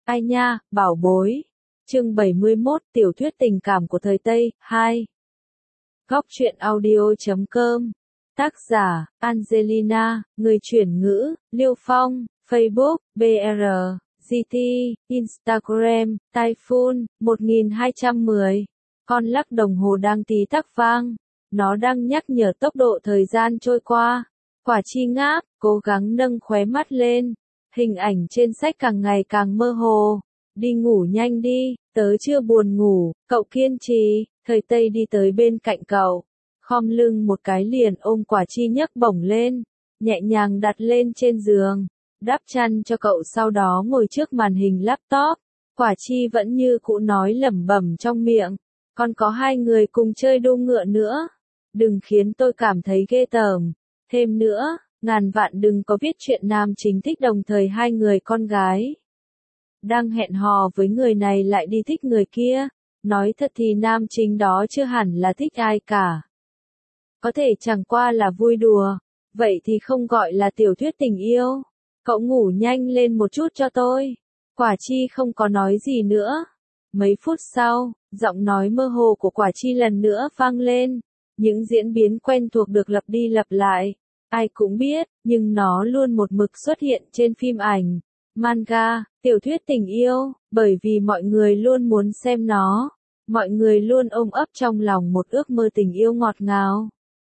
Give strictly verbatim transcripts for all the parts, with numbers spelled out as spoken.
Ai nha, bảo bối. Chương bảy mươi mốt, tiểu thuyết tình cảm của thời Tây, hai. Góc truyện audio chấm com. Tác giả, Angelina, người chuyển ngữ, Liêu Phong, Facebook, bê rờ, giê tê, Instagram, Typhoon, một nghìn hai trăm mười. Con lắc đồng hồ đang tí tắc vang. Nó đang nhắc nhở tốc độ thời gian trôi qua. Quả chi ngáp, cố gắng nâng khóe mắt lên. Hình ảnh trên sách càng ngày càng mơ hồ. Đi ngủ nhanh đi, tớ chưa buồn ngủ, cậu kiên trì. Thời Tây đi tới bên cạnh cậu. Khom lưng một cái liền ôm quả chi nhấc bổng lên. Nhẹ nhàng đặt lên trên giường. Đắp chăn cho cậu sau đó ngồi trước màn hình laptop. Quả chi vẫn như cũ nói lẩm bẩm trong miệng. Còn có hai người cùng chơi đua ngựa nữa. Đừng khiến tôi cảm thấy ghê tởm. Thêm nữa, ngàn vạn đừng có viết chuyện nam chính thích đồng thời hai người con gái. Đang hẹn hò với người này lại đi thích người kia. Nói thật thì nam chính đó chưa hẳn là thích ai cả. Có thể chẳng qua là vui đùa. Vậy thì không gọi là tiểu thuyết tình yêu. Cậu ngủ nhanh lên một chút cho tôi. Quả chi không có nói gì nữa. Mấy phút sau, giọng nói mơ hồ của quả chi lần nữa vang lên. Những diễn biến quen thuộc được lặp đi lặp lại. Ai cũng biết, nhưng nó luôn một mực xuất hiện trên phim ảnh, manga, tiểu thuyết tình yêu, bởi vì mọi người luôn muốn xem nó. Mọi người luôn ôm ấp trong lòng một ước mơ tình yêu ngọt ngào.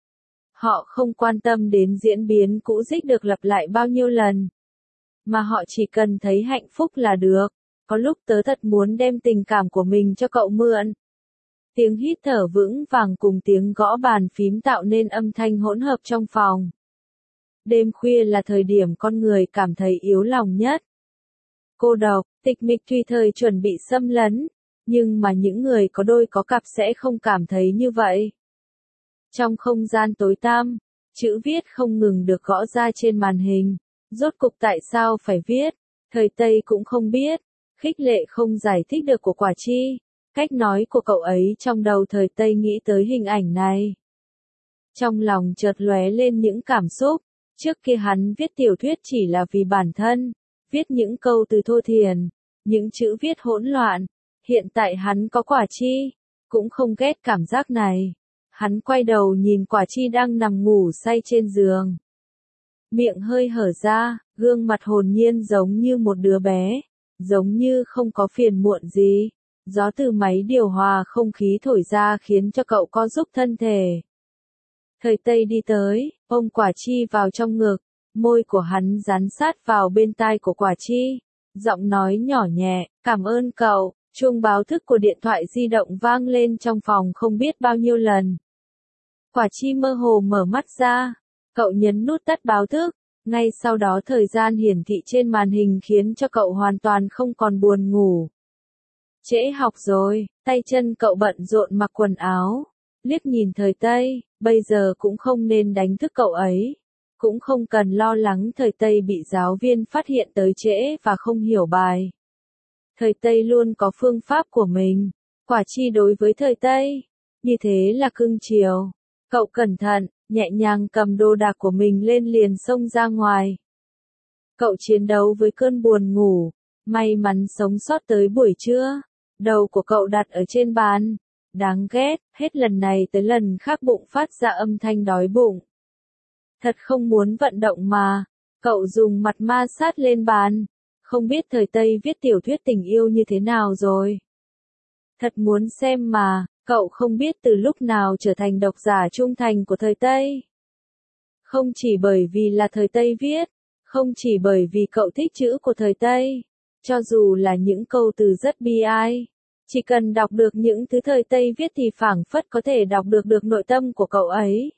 Họ không quan tâm đến diễn biến cũ dích được lặp lại bao nhiêu lần. Mà họ chỉ cần thấy hạnh phúc là được. Có lúc tớ thật muốn đem tình cảm của mình cho cậu mượn. Tiếng hít thở vững vàng cùng tiếng gõ bàn phím tạo nên âm thanh hỗn hợp trong phòng. Đêm khuya là thời điểm con người cảm thấy yếu lòng nhất. Cô độc, tịch mịch tùy thời chuẩn bị xâm lấn. Nhưng mà những người có đôi có cặp sẽ không cảm thấy như vậy. Trong không gian tối tăm, chữ viết không ngừng được gõ ra trên màn hình. Rốt cục tại sao phải viết? Thời Tây cũng không biết. Khích lệ không giải thích được của quả chi. Cách nói của cậu ấy trong đầu thời Tây nghĩ tới hình ảnh này. Trong lòng chợt lóe lên những cảm xúc. Trước kia hắn viết tiểu thuyết chỉ là vì bản thân. Viết những câu từ thô thiển. Những chữ viết hỗn loạn. Hiện tại hắn có quả chi. Cũng không ghét cảm giác này. Hắn quay đầu nhìn quả chi đang nằm ngủ say trên giường. Miệng hơi hở ra, gương mặt hồn nhiên giống như một đứa bé. Giống như không có phiền muộn gì. Gió từ máy điều hòa không khí thổi ra khiến cho cậu co giúp thân thể. Thời Tây đi tới, ôm quả chi vào trong ngực. Môi của hắn dán sát vào bên tai của quả chi. Giọng nói nhỏ nhẹ, cảm ơn cậu. Chuông báo thức của điện thoại di động vang lên trong phòng không biết bao nhiêu lần. Quả chi mơ hồ mở mắt ra. Cậu nhấn nút tắt báo thức. Ngay sau đó thời gian hiển thị trên màn hình khiến cho cậu hoàn toàn không còn buồn ngủ. Trễ học rồi, tay chân cậu bận rộn mặc quần áo. Liếc nhìn thời Tây, bây giờ cũng không nên đánh thức cậu ấy. Cũng không cần lo lắng thời Tây bị giáo viên phát hiện tới trễ và không hiểu bài. Thời Tây luôn có phương pháp của mình. Quả chi đối với thời Tây, như thế là cưng chiều. Cậu cẩn thận, nhẹ nhàng cầm đồ đạc của mình lên liền xông ra ngoài. Cậu chiến đấu với cơn buồn ngủ. May mắn sống sót tới buổi trưa. Đầu của cậu đặt ở trên bàn. Đáng ghét, hết lần này tới lần khác bụng phát ra âm thanh đói bụng. Thật không muốn vận động mà. Cậu dùng mặt ma sát lên bàn. Không biết thời Tây viết tiểu thuyết tình yêu như thế nào rồi. Thật muốn xem mà, cậu không biết từ lúc nào trở thành độc giả trung thành của thời Tây. Không chỉ bởi vì là thời Tây viết. Không chỉ bởi vì cậu thích chữ của thời Tây. Cho dù là những câu từ rất bi ai. Chỉ cần đọc được những thứ thời Tây viết thì phảng phất có thể đọc được được nội tâm của cậu ấy.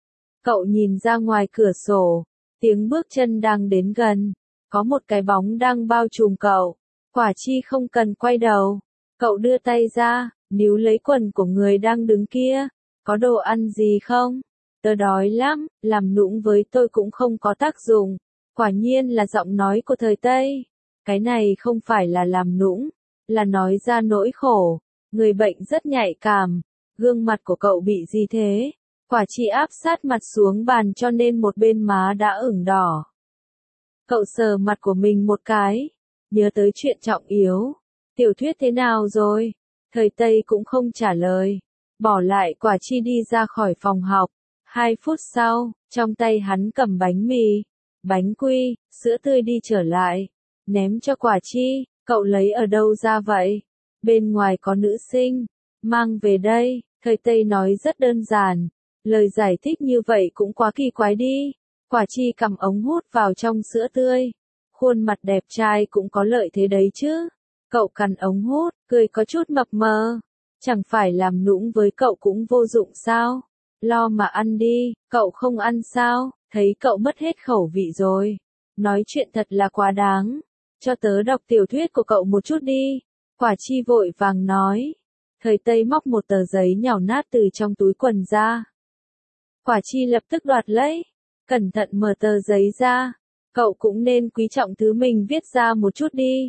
Cậu nhìn ra ngoài cửa sổ. Tiếng bước chân đang đến gần. Có một cái bóng đang bao trùm cậu. Quả chi không cần quay đầu. Cậu đưa tay ra, níu lấy quần của người đang đứng kia. Có đồ ăn gì không? Tớ đói lắm, làm nũng với tôi cũng không có tác dụng. Quả nhiên là giọng nói của thời Tây. Cái này không phải là làm nũng, là nói ra nỗi khổ. Người bệnh rất nhạy cảm. Gương mặt của cậu bị gì thế? Quả chi áp sát mặt xuống bàn cho nên một bên má đã ửng đỏ. Cậu sờ mặt của mình một cái. nhớ tới chuyện trọng yếu. Tiểu thuyết thế nào rồi? Thời Tây cũng không trả lời. Bỏ lại quả chi đi ra khỏi phòng học. Hai phút sau, trong tay hắn cầm bánh mì, bánh quy, sữa tươi đi trở lại. Ném cho quả chi, cậu lấy ở đâu ra vậy? Bên ngoài có nữ sinh. Mang về đây. Thời Tây nói rất đơn giản. Lời giải thích như vậy cũng quá kỳ quái đi. Quả chi cầm ống hút vào trong sữa tươi. Khuôn mặt đẹp trai cũng có lợi thế đấy chứ. Cậu cắn ống hút, cười có chút mập mờ. Chẳng phải làm nũng với cậu cũng vô dụng sao? Lo mà ăn đi, cậu không ăn sao? Thấy cậu mất hết khẩu vị rồi. Nói chuyện thật là quá đáng. Cho tớ đọc tiểu thuyết của cậu một chút đi. Quả chi vội vàng nói. Thời Tây móc một tờ giấy nhàu nát từ trong túi quần ra. Quả chi lập tức đoạt lấy. Cẩn thận mở tờ giấy ra. Cậu cũng nên quý trọng thứ mình viết ra một chút đi.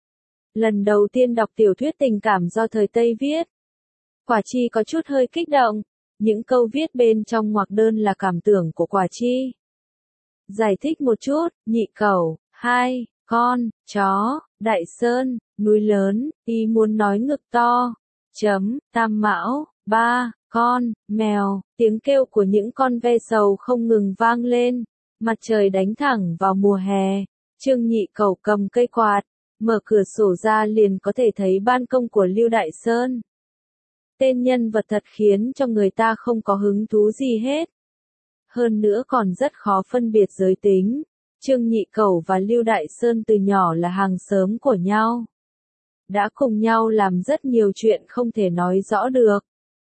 Lần đầu tiên đọc tiểu thuyết tình cảm do Thời Tây viết. Quả chi có chút hơi kích động. Những câu viết bên trong ngoặc đơn là cảm tưởng của quả chi. Giải thích một chút, nhị cẩu, hai, con, chó, đại sơn, núi lớn, ý muốn nói ngực to, chấm, tam mão, ba, con, mèo, tiếng kêu của những con ve sầu không ngừng vang lên, mặt trời đánh thẳng vào mùa hè, Trương Nhị Cẩu cầm cây quạt, mở cửa sổ ra liền có thể thấy ban công của Lưu Đại Sơn. Tên nhân vật thật khiến cho người ta không có hứng thú gì hết. Hơn nữa còn rất khó phân biệt giới tính. Trương Nhị Cẩu và Lưu Đại Sơn từ nhỏ là hàng xóm của nhau. Đã cùng nhau làm rất nhiều chuyện không thể nói rõ được.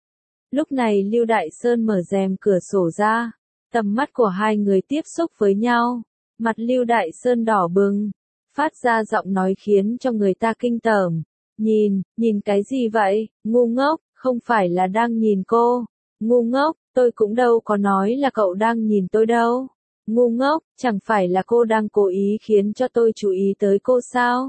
Lúc này Lưu Đại Sơn mở rèm cửa sổ ra. Tầm mắt của hai người tiếp xúc với nhau. Mặt Lưu Đại Sơn đỏ bừng. Phát ra giọng nói khiến cho người ta kinh tởm. Nhìn, nhìn cái gì vậy, ngu ngốc, không phải là đang nhìn cô. Ngu ngốc, tôi cũng đâu có nói là cậu đang nhìn tôi đâu. Ngu ngốc, chẳng phải là cô đang cố ý khiến cho tôi chú ý tới cô sao?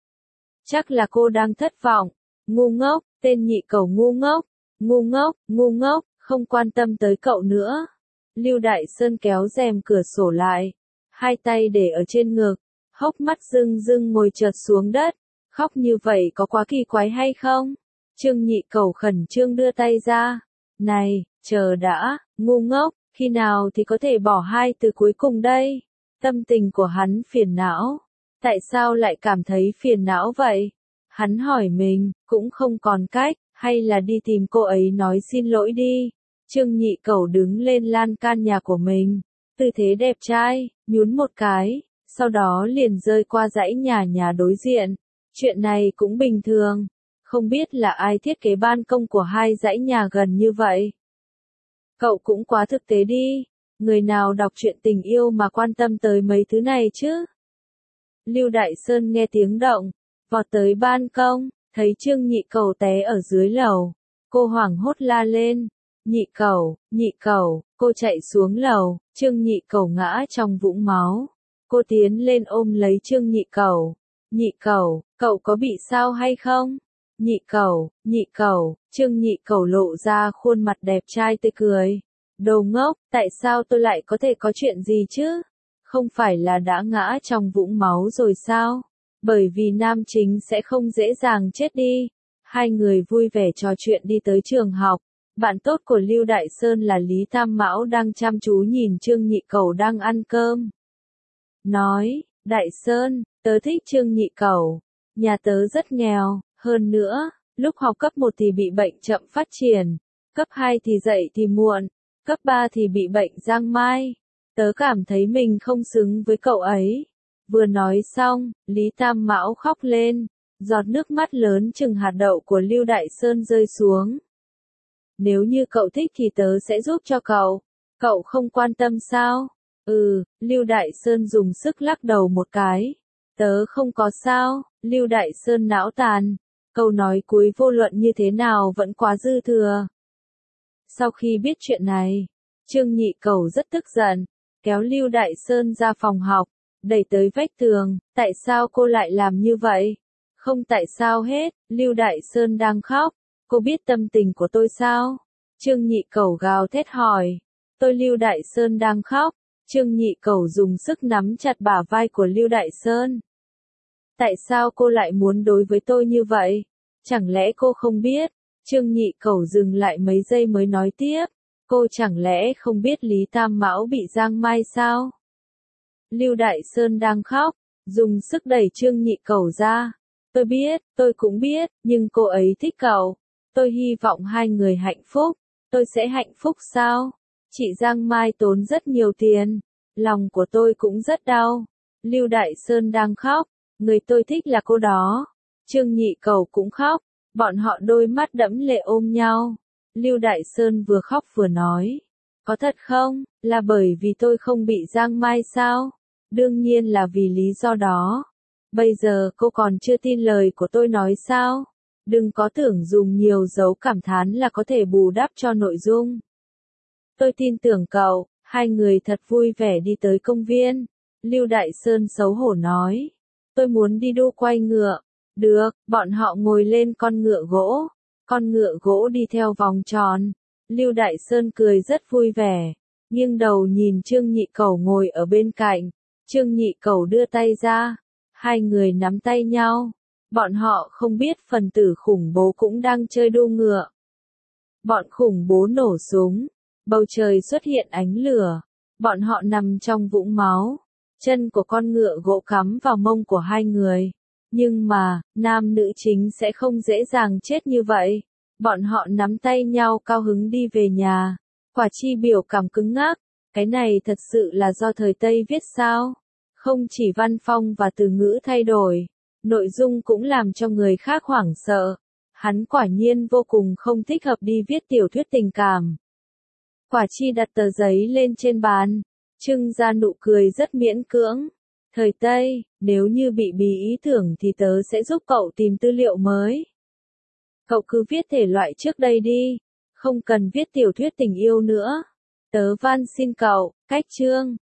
Chắc là cô đang thất vọng. Ngu ngốc, tên nhị cẩu ngu ngốc. Ngu ngốc, ngu ngốc, không quan tâm tới cậu nữa. Lưu Đại Sơn kéo rèm cửa sổ lại. Hai tay để ở trên ngực. Hốc mắt rưng rưng ngồi chợt xuống đất. Khóc như vậy có quá kỳ quái hay không? Trương Nhị Cẩu khẩn trương đưa tay ra. Này, chờ đã, ngu ngốc, khi nào thì có thể bỏ hai từ cuối cùng đây? Tâm tình của hắn phiền não. Tại sao lại cảm thấy phiền não vậy? Hắn hỏi mình, cũng không còn cách, hay là đi tìm cô ấy nói xin lỗi đi. Trương Nhị Cẩu đứng lên lan can nhà của mình. Tư thế đẹp trai, nhún một cái, sau đó liền rơi qua dãy nhà nhà đối diện. Chuyện này cũng bình thường. Không biết là ai thiết kế ban công của hai dãy nhà gần như vậy. Cậu cũng quá thực tế đi. Người nào đọc truyện tình yêu mà quan tâm tới mấy thứ này chứ? Lưu Đại Sơn nghe tiếng động, vọt tới ban công, thấy Trương Nhị Cẩu té ở dưới lầu. Cô hoảng hốt la lên. Nhị Cẩu, Nhị Cẩu, cô chạy xuống lầu, Trương Nhị Cẩu ngã trong vũng máu. Cô tiến lên ôm lấy Trương Nhị Cẩu. Nhị Cẩu, cậu có bị sao hay không? Nhị Cẩu, Nhị Cẩu, Trương Nhị Cẩu lộ ra khuôn mặt đẹp trai tươi cười. Đồ ngốc, tại sao tôi lại có thể có chuyện gì chứ? Không phải là đã ngã trong vũng máu rồi sao? Bởi vì nam chính sẽ không dễ dàng chết đi. Hai người vui vẻ trò chuyện đi tới trường học. Bạn tốt của Lưu Đại Sơn là Lý Tam Mão đang chăm chú nhìn Trương Nhị Cẩu đang ăn cơm. Nói, Đại Sơn, tớ thích Trương Nhị Cẩu. Nhà tớ rất nghèo, hơn nữa, lúc học cấp một thì bị bệnh chậm phát triển, cấp hai thì dậy thì muộn, cấp ba thì bị bệnh giang mai. Tớ cảm thấy mình không xứng với cậu ấy. Vừa nói xong, Lý Tam Mão khóc lên, giọt nước mắt lớn chừng hạt đậu của Lưu Đại Sơn rơi xuống. Nếu như cậu thích thì tớ sẽ giúp cho cậu. Cậu không quan tâm sao? Ừ, Lưu Đại Sơn dùng sức lắc đầu một cái. Tớ không có sao, Lưu Đại Sơn não tàn. Câu nói cuối vô luận như thế nào vẫn quá dư thừa. Sau khi biết chuyện này, Trương Nhị Cẩu rất tức giận, kéo Lưu Đại Sơn ra phòng học, đẩy tới vách tường. Tại sao cô lại làm như vậy? Không tại sao hết, Lưu Đại Sơn đang khóc. Cô biết tâm tình của tôi sao? Trương Nhị Cẩu gào thét hỏi. Tôi Lưu Đại Sơn đang khóc. Trương Nhị Cẩu dùng sức nắm chặt bả vai của Lưu Đại Sơn. Tại sao cô lại muốn đối với tôi như vậy? Chẳng lẽ cô không biết? Trương Nhị Cẩu dừng lại mấy giây mới nói tiếp. Cô chẳng lẽ không biết Lý Tam Mão bị giang mai sao? Lưu Đại Sơn đang khóc, dùng sức đẩy Trương Nhị Cẩu ra. Tôi biết, tôi cũng biết, nhưng cô ấy thích cậu. Tôi hy vọng hai người hạnh phúc. Tôi sẽ hạnh phúc sao? Chị Giang Mai tốn rất nhiều tiền. Lòng của tôi cũng rất đau. Lưu Đại Sơn đang khóc. Người tôi thích là cô đó. Trương Nhị Cẩu cũng khóc. Bọn họ đôi mắt đẫm lệ ôm nhau. Lưu Đại Sơn vừa khóc vừa nói. Có thật không? Là bởi vì tôi không bị giang mai sao? Đương nhiên là vì lý do đó. Bây giờ cô còn chưa tin lời của tôi nói sao? Đừng có tưởng dùng nhiều dấu cảm thán là có thể bù đắp cho nội dung. Tôi tin tưởng cậu. Hai người thật vui vẻ đi tới công viên. Lưu Đại Sơn xấu hổ nói. Tôi muốn đi đu quay ngựa. Được, bọn họ ngồi lên con ngựa gỗ. Con ngựa gỗ đi theo vòng tròn. Lưu Đại Sơn cười rất vui vẻ. Nghiêng đầu nhìn Trương Nhị Cẩu ngồi ở bên cạnh. Trương Nhị Cẩu đưa tay ra. Hai người nắm tay nhau. Bọn họ không biết phần tử khủng bố cũng đang chơi đua ngựa. Bọn khủng bố nổ súng. Bầu trời xuất hiện ánh lửa. Bọn họ nằm trong vũng máu. Chân của con ngựa gỗ cắm vào mông của hai người. Nhưng mà, nam nữ chính sẽ không dễ dàng chết như vậy. Bọn họ nắm tay nhau cao hứng đi về nhà. Quả Chi biểu cảm cứng ngắc. Cái này thật sự là do thời Tây viết sao? Không chỉ văn phong và từ ngữ thay đổi. Nội dung cũng làm cho người khác hoảng sợ. Hắn quả nhiên vô cùng không thích hợp đi viết tiểu thuyết tình cảm. Quả Chi đặt tờ giấy lên trên bàn. Trưng ra nụ cười rất miễn cưỡng. Thời Tây, nếu như bị bí ý tưởng thì tớ sẽ giúp cậu tìm tư liệu mới. Cậu cứ viết thể loại trước đây đi. Không cần viết tiểu thuyết tình yêu nữa. Tớ van xin cậu, cách chương.